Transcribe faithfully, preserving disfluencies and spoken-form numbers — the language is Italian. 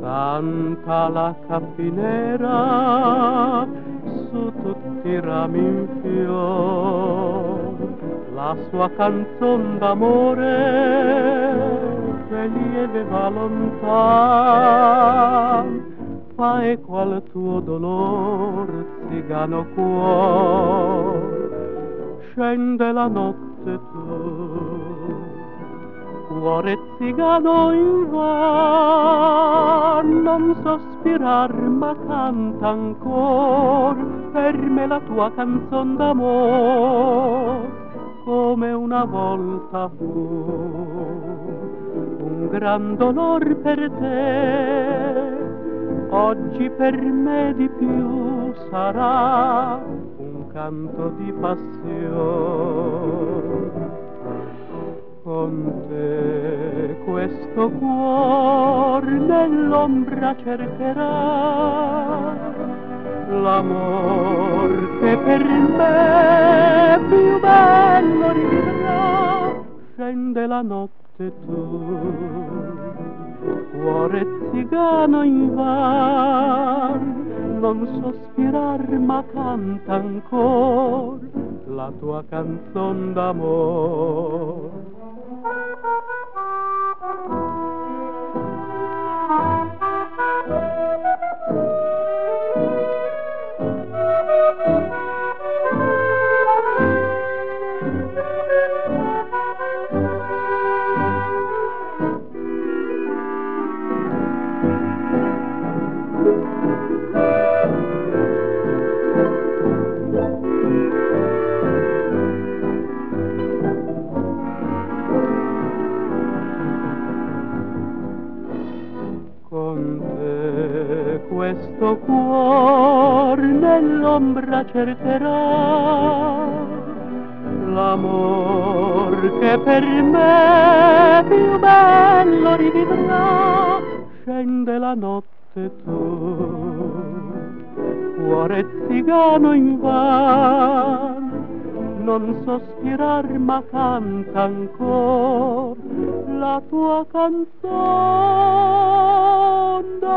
Canta la cappinera su tutti i rami in fior, la sua canzon d'amore che lieve va lontan, fa eco al tuo dolor, zigano cuor. Scende la notte tu, cuore zigano invan, non sospirar ma canta ancor per me la tua canzon d'amor, come una volta fu un gran dolor per te, oggi per me di più sarà un canto di passione. Con te questo cuor nell'ombra cercherà l'amor che per me più bello rivedrà. Scende la notte tu, cuore zigano invan, non sospirar ma canta ancor la tua canzon d'amor. Con te questo cuor nell'ombra cercherà l'amor che per me più bello rivivrà. Scende la notte tu, cuore zigano invan, non sospirar ma canta ancor la tua canzone.